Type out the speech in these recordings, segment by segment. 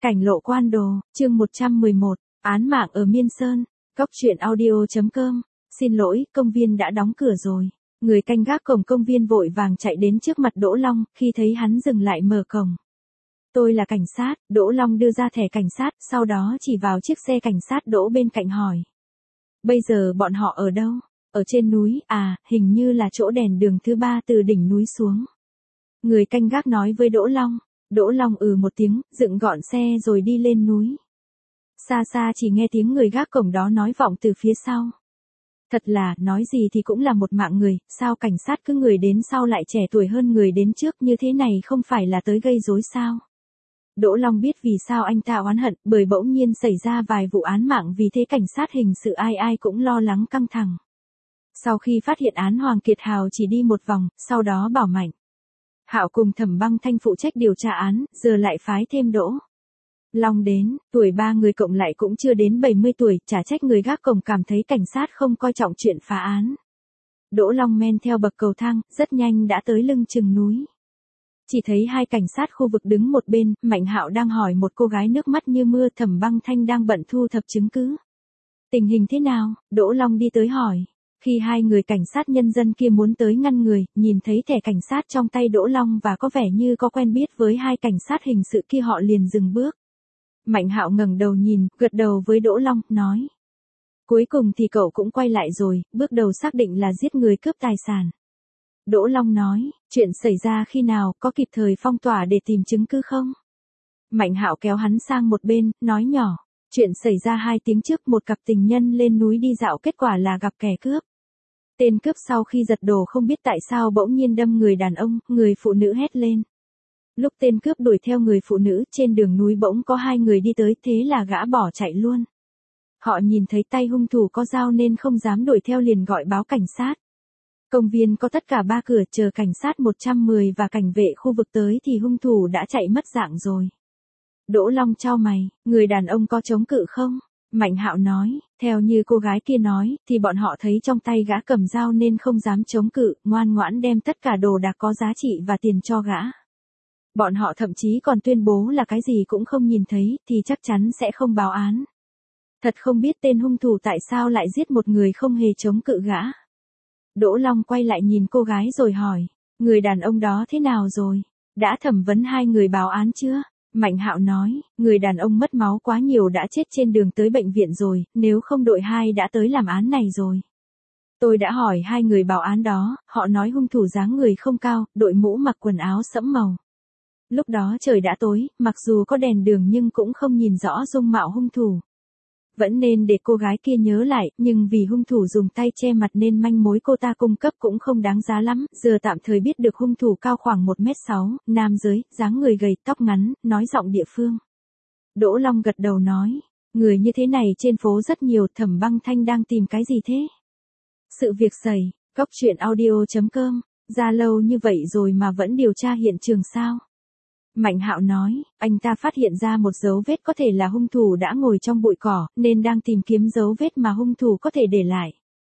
Cảnh lộ quan đồ, chương 111, án mạng ở Miên Sơn, Cóc truyện audio.com, xin lỗi, công viên đã đóng cửa rồi. Người canh gác cổng công viên vội vàng chạy đến trước mặt Đỗ Long, khi thấy hắn dừng lại mở cổng. Tôi là cảnh sát, Đỗ Long đưa ra thẻ cảnh sát, sau đó chỉ vào chiếc xe cảnh sát đỗ bên cạnh hỏi. Bây giờ bọn họ ở đâu? Ở trên núi, hình như là chỗ đèn đường thứ 3 từ đỉnh núi xuống. Người canh gác nói với Đỗ Long. Đỗ Long một tiếng, dựng gọn xe rồi đi lên núi. Xa xa chỉ nghe tiếng người gác cổng đó nói vọng từ phía sau. Thật là, nói gì thì cũng là một mạng người, sao cảnh sát cứ người đến sau lại trẻ tuổi hơn người đến trước như thế này không phải là tới gây rối sao? Đỗ Long biết vì sao anh ta oán hận, bởi bỗng nhiên xảy ra vài vụ án mạng, vì thế cảnh sát hình sự ai ai cũng lo lắng căng thẳng. Sau khi phát hiện án Hoàng Kiệt Hào chỉ đi một vòng, sau đó bảo Mạnh Hạo cùng Thẩm Băng Thanh phụ trách điều tra án, giờ lại phái thêm Đỗ Long đến, tuổi ba người cộng lại cũng chưa đến 70 tuổi, chả trách người gác cổng cảm thấy cảnh sát không coi trọng chuyện phá án. Đỗ Long men theo bậc cầu thang, rất nhanh đã tới lưng chừng núi. Chỉ thấy hai cảnh sát khu vực đứng một bên, Mạnh Hạo đang hỏi một cô gái nước mắt như mưa, Thẩm Băng Thanh đang bận thu thập chứng cứ. Tình hình thế nào? Đỗ Long đi tới hỏi. Khi hai người cảnh sát nhân dân kia muốn tới ngăn người, nhìn thấy thẻ cảnh sát trong tay Đỗ Long và có vẻ như có quen biết với hai cảnh sát hình sự kia, họ liền dừng bước. Mạnh Hạo ngẩng đầu nhìn, gật đầu với Đỗ Long, nói. Cuối cùng thì cậu cũng quay lại rồi, bước đầu xác định là giết người cướp tài sản. Đỗ Long nói, chuyện xảy ra khi nào, có kịp thời phong tỏa để tìm chứng cứ không? Mạnh Hạo kéo hắn sang một bên, nói nhỏ. Chuyện xảy ra 2 tiếng trước, một cặp tình nhân lên núi đi dạo, kết quả là gặp kẻ cướp. Tên cướp sau khi giật đồ không biết tại sao bỗng nhiên đâm người đàn ông, người phụ nữ hét lên. Lúc tên cướp đuổi theo người phụ nữ, trên đường núi bỗng có 2 người đi tới, thế là gã bỏ chạy luôn. Họ nhìn thấy tay hung thủ có dao nên không dám đuổi theo, liền gọi báo cảnh sát. Công viên có tất cả 3 cửa, chờ cảnh sát 110 và cảnh vệ khu vực tới thì hung thủ đã chạy mất dạng rồi. Đỗ Long chau mày, người đàn ông có chống cự không? Mạnh Hạo nói, theo như cô gái kia nói, thì bọn họ thấy trong tay gã cầm dao nên không dám chống cự, ngoan ngoãn đem tất cả đồ đạc có giá trị và tiền cho gã. Bọn họ thậm chí còn tuyên bố là cái gì cũng không nhìn thấy, thì chắc chắn sẽ không báo án. Thật không biết tên hung thủ tại sao lại giết một người không hề chống cự gã. Đỗ Long quay lại nhìn cô gái rồi hỏi, người đàn ông đó thế nào rồi? Đã thẩm vấn 2 người báo án chưa? Mạnh Hạo nói, người đàn ông mất máu quá nhiều đã chết trên đường tới bệnh viện rồi, nếu không đội 2 đã tới làm án này rồi. Tôi đã hỏi 2 người báo án đó, họ nói hung thủ dáng người không cao, đội mũ mặc quần áo sẫm màu. Lúc đó trời đã tối, mặc dù có đèn đường nhưng cũng không nhìn rõ dung mạo hung thủ. Vẫn nên để cô gái kia nhớ lại, nhưng vì hung thủ dùng tay che mặt nên manh mối cô ta cung cấp cũng không đáng giá lắm. Giờ tạm thời biết được hung thủ cao khoảng 1m6, nam giới, dáng người gầy, tóc ngắn, nói giọng địa phương. Đỗ Long gật đầu nói, người như thế này trên phố rất nhiều. Thẩm Băng Thanh đang tìm cái gì thế? Sự việc xảy, Cóc truyện audio.com, ra lâu như vậy rồi mà vẫn điều tra hiện trường sao? Mạnh Hạo nói, anh ta phát hiện ra một dấu vết có thể là hung thủ đã ngồi trong bụi cỏ, nên đang tìm kiếm dấu vết mà hung thủ có thể để lại.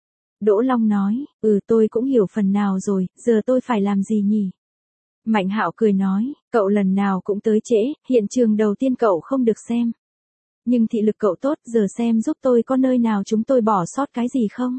Đỗ Long nói, tôi cũng hiểu phần nào rồi, giờ tôi phải làm gì nhỉ? Mạnh Hạo cười nói, cậu lần nào cũng tới trễ, hiện trường đầu tiên cậu không được xem. Nhưng thị lực cậu tốt, giờ xem giúp tôi có nơi nào chúng tôi bỏ sót cái gì không?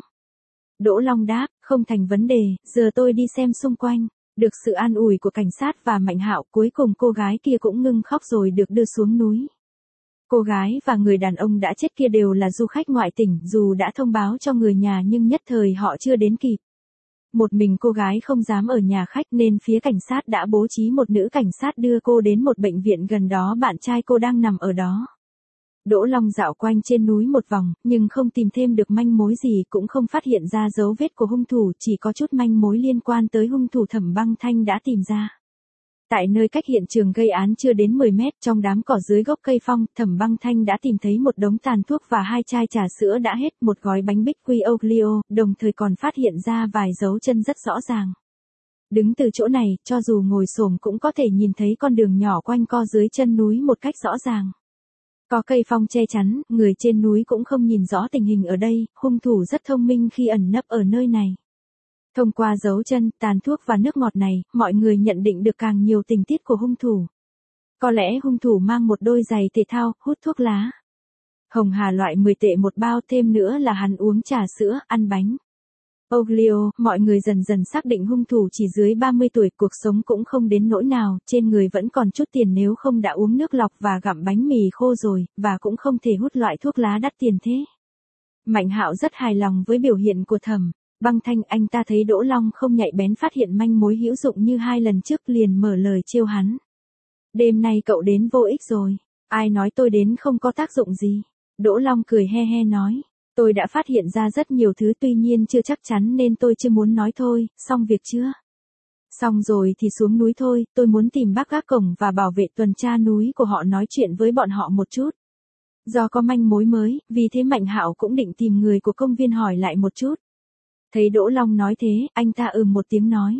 Đỗ Long đáp, không thành vấn đề, giờ tôi đi xem xung quanh. Được sự an ủi của cảnh sát và Mạnh Hạo, cuối cùng cô gái kia cũng ngưng khóc rồi được đưa xuống núi. Cô gái và người đàn ông đã chết kia đều là du khách ngoại tỉnh, dù đã thông báo cho người nhà nhưng nhất thời họ chưa đến kịp. Một mình cô gái không dám ở nhà khách nên phía cảnh sát đã bố trí một nữ cảnh sát đưa cô đến một bệnh viện gần đó, bạn trai cô đang nằm ở đó. Đỗ Long dạo quanh trên núi một vòng, nhưng không tìm thêm được manh mối gì, cũng không phát hiện ra dấu vết của hung thủ, chỉ có chút manh mối liên quan tới hung thủ Thẩm Băng Thanh đã tìm ra. Tại nơi cách hiện trường gây án chưa đến 10 mét, trong đám cỏ dưới gốc cây phong, Thẩm Băng Thanh đã tìm thấy một đống tàn thuốc và 2 chai trà sữa đã hết, một gói bánh bích quy Oglio, đồng thời còn phát hiện ra vài dấu chân rất rõ ràng. Đứng từ chỗ này, cho dù ngồi xổm cũng có thể nhìn thấy con đường nhỏ quanh co dưới chân núi một cách rõ ràng. Có cây phong che chắn, người trên núi cũng không nhìn rõ tình hình ở đây, hung thủ rất thông minh khi ẩn nấp ở nơi này. Thông qua dấu chân, tàn thuốc và nước ngọt này, mọi người nhận định được càng nhiều tình tiết của hung thủ. Có lẽ hung thủ mang một đôi giày thể thao, hút thuốc lá. Hồng Hà loại 10 tệ một bao, thêm nữa là hắn uống trà sữa, ăn bánh Oglio. Mọi người dần dần xác định hung thủ chỉ dưới 30 tuổi, cuộc sống cũng không đến nỗi nào, trên người vẫn còn chút tiền nếu không đã uống nước lọc và gặm bánh mì khô rồi, và cũng không thể hút loại thuốc lá đắt tiền thế. Mạnh Hạo rất hài lòng với biểu hiện của Thẩm Băng Thanh, anh ta thấy Đỗ Long không nhạy bén phát hiện manh mối hữu dụng như 2 lần trước, liền mở lời trêu hắn. Đêm nay cậu đến vô ích rồi, ai nói tôi đến không có tác dụng gì. Đỗ Long cười he he nói, tôi đã phát hiện ra rất nhiều thứ, tuy nhiên chưa chắc chắn nên tôi chưa muốn nói thôi. Xong việc chưa? Xong rồi thì xuống núi thôi, tôi muốn tìm bác gác cổng và bảo vệ tuần tra núi của họ nói chuyện với bọn họ một chút. Do có manh mối mới, vì thế Mạnh Hạo cũng định tìm người của công viên hỏi lại một chút. Thấy Đỗ Long nói thế, anh ta một tiếng nói.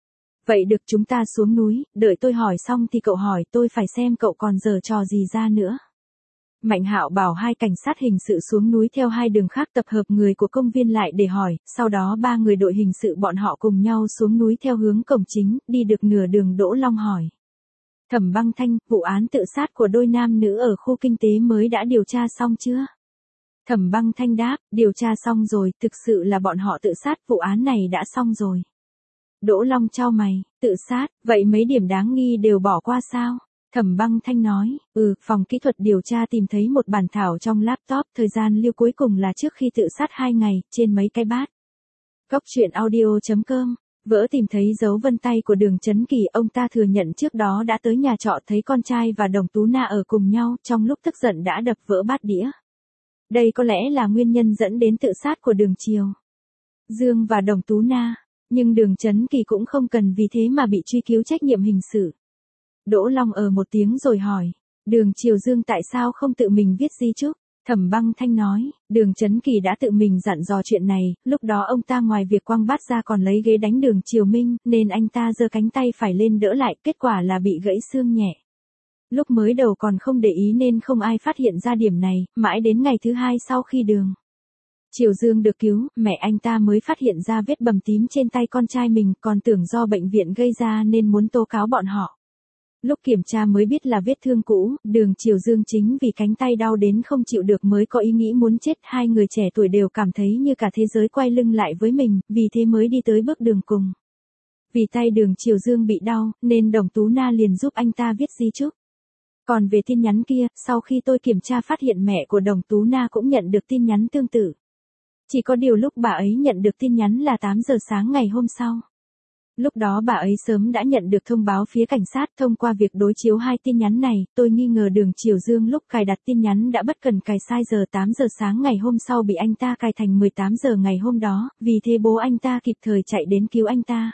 Vậy được, chúng ta xuống núi, đợi tôi hỏi xong thì cậu hỏi, tôi phải xem cậu còn giở trò gì ra nữa. Mạnh Hạo bảo 2 cảnh sát hình sự xuống núi theo 2 đường khác tập hợp người của công viên lại để hỏi, sau đó 3 người đội hình sự bọn họ cùng nhau xuống núi theo hướng cổng chính, đi được nửa đường Đỗ Long hỏi. Thẩm Băng Thanh, vụ án tự sát của đôi nam nữ ở khu kinh tế mới đã điều tra xong chưa? Thẩm Băng Thanh đáp, điều tra xong rồi, thực sự là bọn họ tự sát, vụ án này đã xong rồi. Đỗ Long chau mày, tự sát, vậy mấy điểm đáng nghi đều bỏ qua sao? Thẩm Băng Thanh nói, phòng kỹ thuật điều tra tìm thấy một bản thảo trong laptop, thời gian lưu cuối cùng là trước khi tự sát 2 ngày, trên mấy cái bát. Cóc truyện audio.com, vỡ tìm thấy dấu vân tay của Đường Chấn Kỳ, ông ta thừa nhận trước đó đã tới nhà trọ thấy con trai và Đồng Tú Na ở cùng nhau, trong lúc tức giận đã đập vỡ bát đĩa. Đây có lẽ là nguyên nhân dẫn đến tự sát của Đường Triều Dương và Đồng Tú Na, nhưng Đường Chấn Kỳ cũng không cần vì thế mà bị truy cứu trách nhiệm hình sự. Đỗ Long một tiếng rồi hỏi, Đường Triều Dương tại sao không tự mình viết di chúc? Thẩm Băng Thanh nói, Đường Chấn Kỳ đã tự mình dặn dò chuyện này, lúc đó ông ta ngoài việc quăng bát ra còn lấy ghế đánh Đường Triều Minh, nên anh ta giơ cánh tay phải lên đỡ lại, kết quả là bị gãy xương nhẹ. Lúc mới đầu còn không để ý nên không ai phát hiện ra điểm này, mãi đến ngày thứ 2 sau khi Đường Triều Dương được cứu, mẹ anh ta mới phát hiện ra vết bầm tím trên tay con trai mình, còn tưởng do bệnh viện gây ra nên muốn tố cáo bọn họ. Lúc kiểm tra mới biết là vết thương cũ, Đường Triều Dương chính vì cánh tay đau đến không chịu được mới có ý nghĩ muốn chết. 2 người trẻ tuổi đều cảm thấy như cả thế giới quay lưng lại với mình, vì thế mới đi tới bước đường cùng. Vì tay Đường Triều Dương bị đau, nên Đồng Tú Na liền giúp anh ta viết di chúc. Còn về tin nhắn kia, sau khi tôi kiểm tra phát hiện mẹ của Đồng Tú Na cũng nhận được tin nhắn tương tự. Chỉ có điều lúc bà ấy nhận được tin nhắn là 8 giờ sáng ngày hôm sau. Lúc đó bà ấy sớm đã nhận được thông báo phía cảnh sát. Thông qua việc đối chiếu 2 tin nhắn này, tôi nghi ngờ Đường Triều Dương lúc cài đặt tin nhắn đã bất cần cài sai giờ. 8 giờ sáng ngày hôm sau bị anh ta cài thành 18 giờ ngày hôm đó, vì thế bố anh ta kịp thời chạy đến cứu anh ta.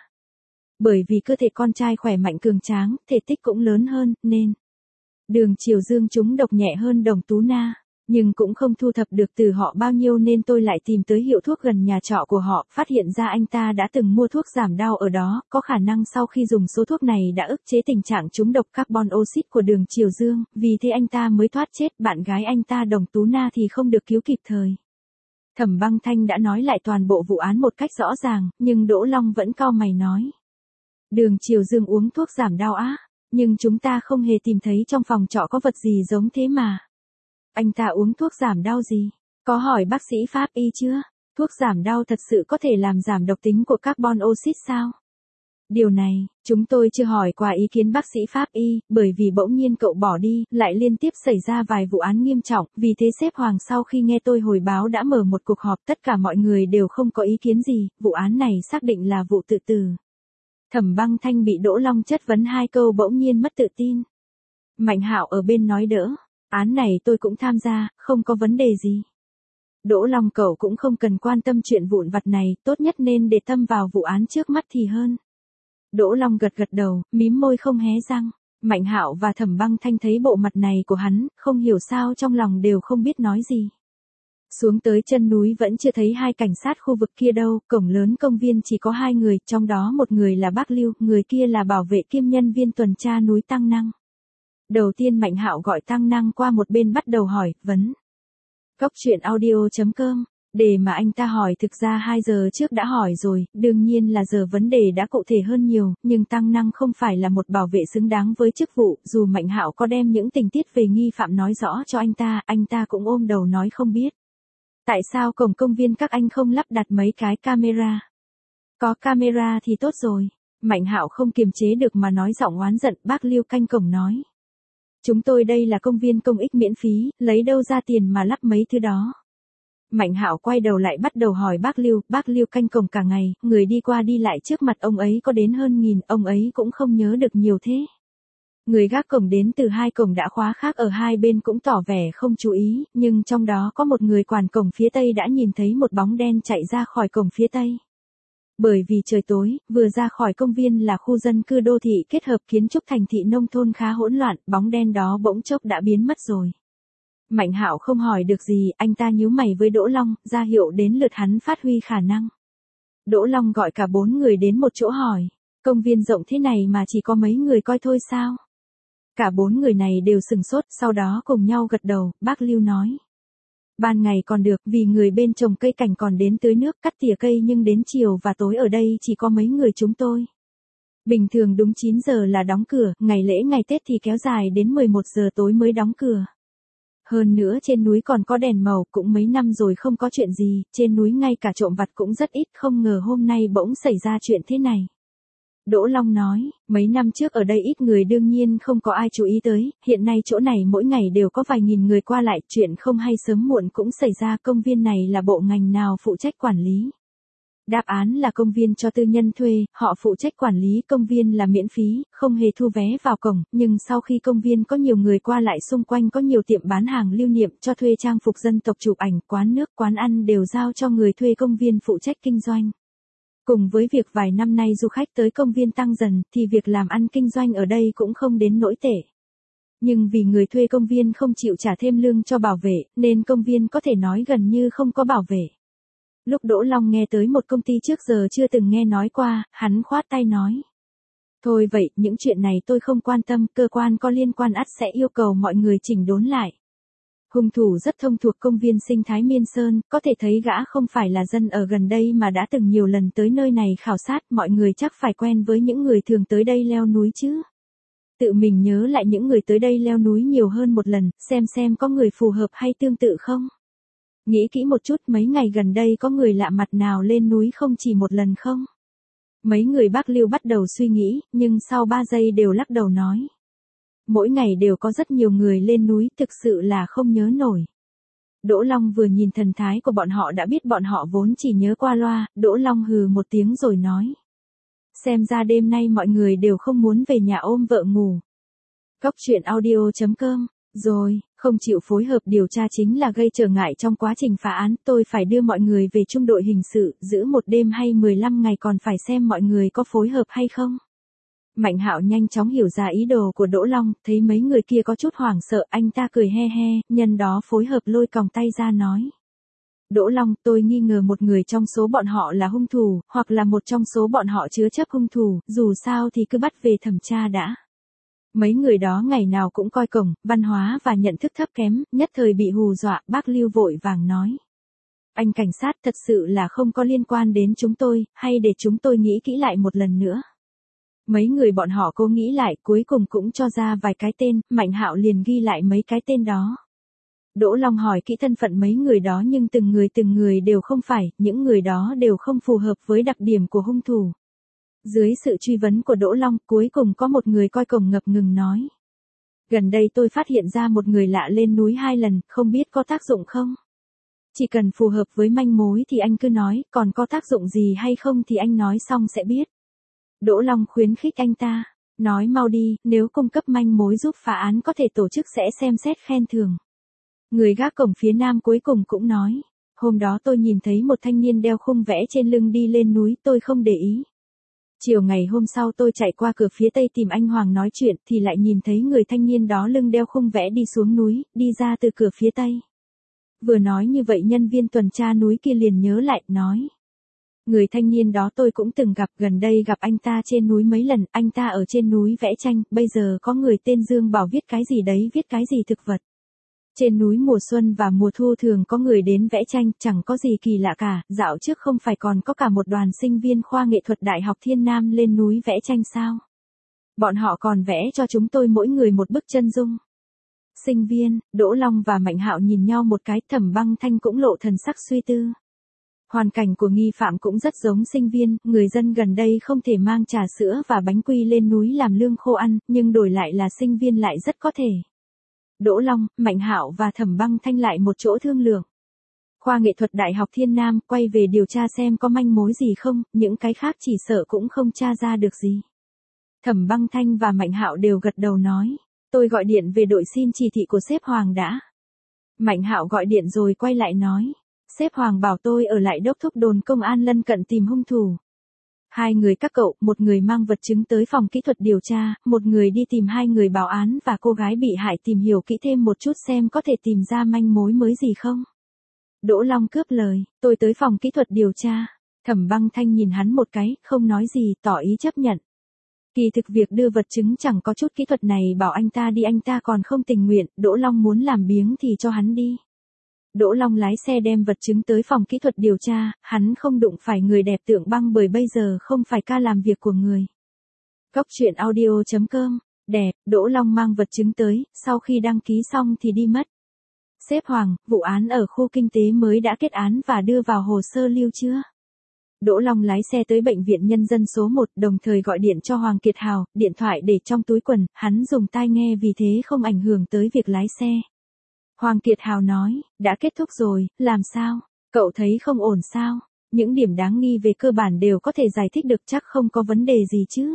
Bởi vì cơ thể con trai khỏe mạnh cường tráng, thể tích cũng lớn hơn, nên Đường Triều Dương trúng độc nhẹ hơn Đồng Tú Na. Nhưng cũng không thu thập được từ họ bao nhiêu nên tôi lại tìm tới hiệu thuốc gần nhà trọ của họ, phát hiện ra anh ta đã từng mua thuốc giảm đau ở đó, có khả năng sau khi dùng số thuốc này đã ức chế tình trạng trúng độc carbon oxit của Đường Triều Dương, vì thế anh ta mới thoát chết. Bạn gái anh ta Đồng Tú Na thì không được cứu kịp thời. Thẩm Băng Thanh đã nói lại toàn bộ vụ án một cách rõ ràng, nhưng Đỗ Long vẫn cau mày nói. Đường Triều Dương uống thuốc giảm đau á, nhưng chúng ta không hề tìm thấy trong phòng trọ có vật gì giống thế mà. Anh ta uống thuốc giảm đau gì? Có hỏi bác sĩ pháp y chưa? Thuốc giảm đau thật sự có thể làm giảm độc tính của carbon oxit sao? Điều này, chúng tôi chưa hỏi qua ý kiến bác sĩ pháp y, bởi vì bỗng nhiên cậu bỏ đi, lại liên tiếp xảy ra vài vụ án nghiêm trọng, vì thế sếp Hoàng sau khi nghe tôi hồi báo đã mở một cuộc họp, tất cả mọi người đều không có ý kiến gì, vụ án này xác định là vụ tự tử. Thẩm Băng Thanh bị Đỗ Long chất vấn 2 câu bỗng nhiên mất tự tin. Mạnh Hạo ở bên nói đỡ. Án này tôi cũng tham gia, không có vấn đề gì. Đỗ Long cậu cũng không cần quan tâm chuyện vụn vặt này, tốt nhất nên để tâm vào vụ án trước mắt thì hơn. Đỗ Long gật gật đầu, mím môi không hé răng. Mạnh Hạo và Thẩm Băng Thanh thấy bộ mặt này của hắn, không hiểu sao trong lòng đều không biết nói gì. Xuống tới chân núi vẫn chưa thấy 2 cảnh sát khu vực kia đâu, cổng lớn công viên chỉ có 2 người, trong đó một người là bác Lưu, người kia là bảo vệ kiêm nhân viên tuần tra núi Tăng Năng. Đầu tiên Mạnh Hạo gọi Tăng Năng qua một bên bắt đầu hỏi, vấn. Cóc truyện audio.com, Để mà anh ta hỏi thực ra 2 giờ trước đã hỏi rồi, đương nhiên là giờ vấn đề đã cụ thể hơn nhiều, nhưng Tăng Năng không phải là một bảo vệ xứng đáng với chức vụ, dù Mạnh Hạo có đem những tình tiết về nghi phạm nói rõ cho anh ta cũng ôm đầu nói không biết. Tại sao cổng công viên các anh không lắp đặt mấy cái camera? Có camera thì tốt rồi. Mạnh Hạo không kiềm chế được mà nói giọng oán giận, bác Lưu canh cổng nói. Chúng tôi đây là công viên công ích miễn phí, lấy đâu ra tiền mà lắp mấy thứ đó. Mạnh Hạo quay đầu lại bắt đầu hỏi bác Lưu canh cổng cả ngày, người đi qua đi lại trước mặt ông ấy có đến hơn 1000, ông ấy cũng không nhớ được nhiều thế. Người gác cổng đến từ 2 cổng đã khóa khác ở 2 bên cũng tỏ vẻ không chú ý, nhưng trong đó có một người quản cổng phía tây đã nhìn thấy một bóng đen chạy ra khỏi cổng phía tây. Bởi vì trời tối, vừa ra khỏi công viên là khu dân cư đô thị kết hợp kiến trúc thành thị nông thôn khá hỗn loạn, bóng đen đó bỗng chốc đã biến mất rồi. Mạnh Hạo không hỏi được gì, anh ta nhíu mày với Đỗ Long, ra hiệu đến lượt hắn phát huy khả năng. Đỗ Long gọi cả 4 người đến một chỗ hỏi, công viên rộng thế này mà chỉ có mấy người coi thôi sao? Cả 4 người này đều sửng sốt, sau đó cùng nhau gật đầu, bác Lưu nói. Ban ngày còn được, vì người bên trồng cây cảnh còn đến tưới nước, cắt tỉa cây, nhưng đến chiều và tối ở đây chỉ có mấy người chúng tôi. Bình thường đúng 9 giờ là đóng cửa, ngày lễ ngày Tết thì kéo dài đến 11 giờ tối mới đóng cửa. Hơn nữa trên núi còn có đèn màu, cũng mấy năm rồi không có chuyện gì, trên núi ngay cả trộm vặt cũng rất ít, không ngờ hôm nay bỗng xảy ra chuyện thế này. Đỗ Long nói, mấy năm trước ở đây ít người đương nhiên không có ai chú ý tới, hiện nay chỗ này mỗi ngày đều có vài nghìn người qua lại, chuyện không hay sớm muộn cũng xảy ra. Công viên này là bộ ngành nào phụ trách quản lý? Đáp án là công viên cho tư nhân thuê, họ phụ trách quản lý. Công viên là miễn phí, không hề thu vé vào cổng, nhưng sau khi công viên có nhiều người qua lại, xung quanh có nhiều tiệm bán hàng lưu niệm, cho thuê trang phục dân tộc, chụp ảnh, quán nước, quán ăn đều giao cho người thuê công viên phụ trách kinh doanh. Cùng với việc vài năm nay du khách tới công viên tăng dần, thì việc làm ăn kinh doanh ở đây cũng không đến nỗi tệ. Nhưng vì người thuê công viên không chịu trả thêm lương cho bảo vệ, nên công viên có thể nói gần như không có bảo vệ. Lúc Đỗ Long nghe tới một công ty trước giờ chưa từng nghe nói qua, hắn khoát tay nói. Thôi vậy, những chuyện này tôi không quan tâm, cơ quan có liên quan ắt sẽ yêu cầu mọi người chỉnh đốn lại. Hung thủ rất thông thuộc công viên sinh thái Miên Sơn, có thể thấy gã không phải là dân ở gần đây mà đã từng nhiều lần tới nơi này khảo sát, mọi người chắc phải quen với những người thường tới đây leo núi chứ. Tự mình nhớ lại những người tới đây leo núi nhiều hơn một lần, xem có người phù hợp hay tương tự không. Nghĩ kỹ một chút, mấy ngày gần đây có người lạ mặt nào lên núi không chỉ một lần không? Mấy người bác Lưu bắt đầu suy nghĩ, nhưng sau 3 giây đều lắc đầu nói. Mỗi ngày đều có rất nhiều người lên núi, thực sự là không nhớ nổi. Đỗ Long vừa nhìn thần thái của bọn họ đã biết bọn họ vốn chỉ nhớ qua loa. Đỗ Long hừ một tiếng rồi nói. Xem ra đêm nay mọi người đều không muốn về nhà ôm vợ ngủ. Cóc truyện audio.com. Rồi, không chịu phối hợp điều tra chính là gây trở ngại trong quá trình phá án, tôi phải đưa mọi người về trung đội hình sự, giữ một đêm hay 15 ngày, còn phải xem mọi người có phối hợp hay không. Mạnh Hạo nhanh chóng hiểu ra ý đồ của Đỗ Long, thấy mấy người kia có chút hoảng sợ, anh ta cười he he, nhân đó phối hợp lôi còng tay ra nói. Đỗ Long, tôi nghi ngờ một người trong số bọn họ là hung thủ, hoặc là một trong số bọn họ chứa chấp hung thủ, dù sao thì cứ bắt về thẩm tra đã. Mấy người đó ngày nào cũng coi cổng, văn hóa và nhận thức thấp kém, nhất thời bị hù dọa. Bác Lưu vội vàng nói. Anh cảnh sát, thật sự là không có liên quan đến chúng tôi, hay để chúng tôi nghĩ kỹ lại một lần nữa. Mấy người bọn họ cố nghĩ lại, cuối cùng cũng cho ra vài cái tên, Mạnh Hạo liền ghi lại mấy cái tên đó. Đỗ Long hỏi kỹ thân phận mấy người đó, nhưng từng người đều không phải, những người đó đều không phù hợp với đặc điểm của hung thủ. Dưới sự truy vấn của Đỗ Long, cuối cùng có một người coi cổng ngập ngừng nói. Gần đây tôi phát hiện ra một người lạ lên núi 2 lần, không biết có tác dụng không? Chỉ cần phù hợp với manh mối thì anh cứ nói, còn có tác dụng gì hay không thì anh nói xong sẽ biết. Đỗ Long khuyến khích anh ta, nói mau đi, nếu cung cấp manh mối giúp phá án có thể tổ chức sẽ xem xét khen thưởng. Người gác cổng phía nam cuối cùng cũng nói, hôm đó tôi nhìn thấy một thanh niên đeo khung vẽ trên lưng đi lên núi, tôi không để ý. Chiều ngày hôm sau tôi chạy qua cửa phía tây tìm anh Hoàng nói chuyện thì lại nhìn thấy người thanh niên đó lưng đeo khung vẽ đi xuống núi, đi ra từ cửa phía tây. Vừa nói như vậy nhân viên tuần tra núi kia liền nhớ lại, nói. Người thanh niên đó tôi cũng từng gặp, gần đây gặp anh ta trên núi mấy lần, anh ta ở trên núi vẽ tranh, bây giờ có người tên Dương Bảo viết cái gì đấy, viết cái gì thực vật. Trên núi mùa xuân và mùa thu thường có người đến vẽ tranh, chẳng có gì kỳ lạ cả, dạo trước không phải còn có cả một đoàn sinh viên khoa nghệ thuật Đại học Thiên Nam lên núi vẽ tranh sao? Bọn họ còn vẽ cho chúng tôi mỗi người một bức chân dung. Sinh viên, Đỗ Long và Mạnh Hạo nhìn nhau một cái, Thẩm Băng Thanh cũng lộ thần sắc suy tư. Hoàn cảnh của nghi phạm cũng rất giống sinh viên, người dân gần đây không thể mang trà sữa và bánh quy lên núi làm lương khô ăn, nhưng đổi lại là sinh viên lại rất có thể. Đỗ Long, Mạnh Hạo và Thẩm Băng Thanh lại một chỗ thương lượng. Khoa nghệ thuật Đại học Thiên Nam quay về điều tra xem có manh mối gì không, những cái khác chỉ sợ cũng không tra ra được gì. Thẩm Băng Thanh và Mạnh Hạo đều gật đầu nói, tôi gọi điện về đội xin chỉ thị của sếp Hoàng đã. Mạnh Hạo gọi điện rồi quay lại nói, sếp Hoàng bảo tôi ở lại đốc thúc đồn công an lân cận tìm hung thủ. Hai người các cậu, một người mang vật chứng tới phòng kỹ thuật điều tra, một người đi tìm hai người báo án và cô gái bị hại tìm hiểu kỹ thêm một chút xem có thể tìm ra manh mối mới gì không. Đỗ Long cướp lời, tôi tới phòng kỹ thuật điều tra. Thẩm Băng Thanh nhìn hắn một cái, không nói gì, tỏ ý chấp nhận. Kỳ thực việc đưa vật chứng chẳng có chút kỹ thuật này bảo anh ta đi anh ta còn không tình nguyện, Đỗ Long muốn làm biếng thì cho hắn đi. Đỗ Long lái xe đem vật chứng tới phòng kỹ thuật điều tra, hắn không đụng phải người đẹp Tượng Băng bởi bây giờ không phải ca làm việc của người. Góc truyện audio.com, đẹp, Đỗ Long mang vật chứng tới, sau khi đăng ký xong thì đi mất. Sếp Hoàng, vụ án ở khu kinh tế mới đã kết án và đưa vào hồ sơ lưu chưa? Đỗ Long lái xe tới bệnh viện nhân dân số 1, đồng thời gọi điện cho Hoàng Kiệt Hào, điện thoại để trong túi quần, hắn dùng tai nghe vì thế không ảnh hưởng tới việc lái xe. Hoàng Kiệt Hào nói, đã kết thúc rồi, làm sao? Cậu thấy không ổn sao? Những điểm đáng nghi về cơ bản đều có thể giải thích được, chắc không có vấn đề gì chứ?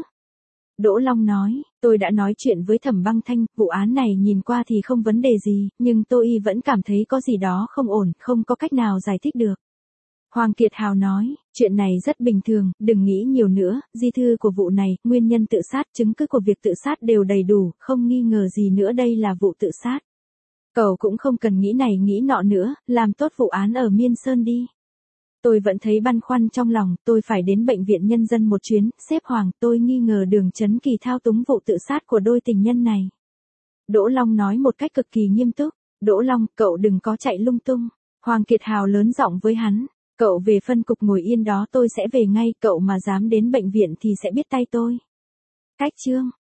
Đỗ Long nói, tôi đã nói chuyện với Thẩm Băng Thanh, vụ án này nhìn qua thì không vấn đề gì, nhưng tôi vẫn cảm thấy có gì đó không ổn, không có cách nào giải thích được. Hoàng Kiệt Hào nói, chuyện này rất bình thường, đừng nghĩ nhiều nữa, di thư của vụ này, nguyên nhân tự sát, chứng cứ của việc tự sát đều đầy đủ, không nghi ngờ gì nữa đây là vụ tự sát. Cậu cũng không cần nghĩ này nghĩ nọ nữa, làm tốt vụ án ở Miên Sơn đi. Tôi vẫn thấy băn khoăn trong lòng, tôi phải đến bệnh viện nhân dân một chuyến, sếp Hoàng, tôi nghi ngờ Đường Chấn Kỳ thao túng vụ tự sát của đôi tình nhân này. Đỗ Long nói một cách cực kỳ nghiêm túc, Đỗ Long, cậu đừng có chạy lung tung. Hoàng Kiệt Hào lớn giọng với hắn, cậu về phân cục ngồi yên đó tôi sẽ về ngay, cậu mà dám đến bệnh viện thì sẽ biết tay tôi. Cách chương.